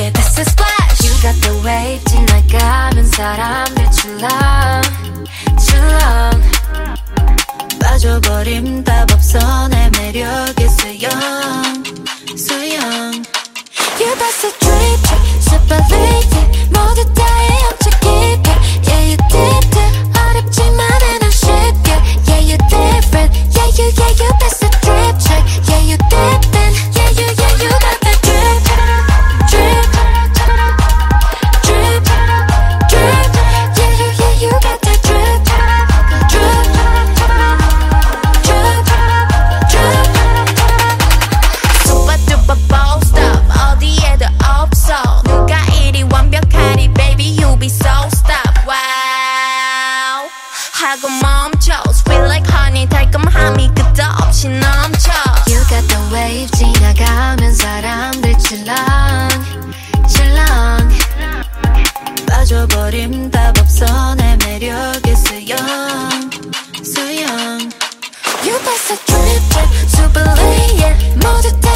yeah, that's a splash. You got the wave 지나가면 사람들 출렁출렁 빠져버림 답 없어 내 매력의 수영 You bust a drip check super late 모두 다 헤엄쳐 깊게 Yeah you deep deep 어렵지만 난 쉽게 Yeah you different Yeah you bust a drip check Yeah you dippin' Yeah you got that drip drip drip drip Yeah you got that drip drip drip drip super duper boss up 어디에도 없어 누가 이리 완벽하리 baby you be so stop wow 하고 멈춰 sweet like honey 달콤함이 끝없이 넘쳐 You got the wave 지나가면 사람들 출렁출렁 빠져버림 답 없어 내 매력의 수영 You bust a drip drip super late yeah 모두 다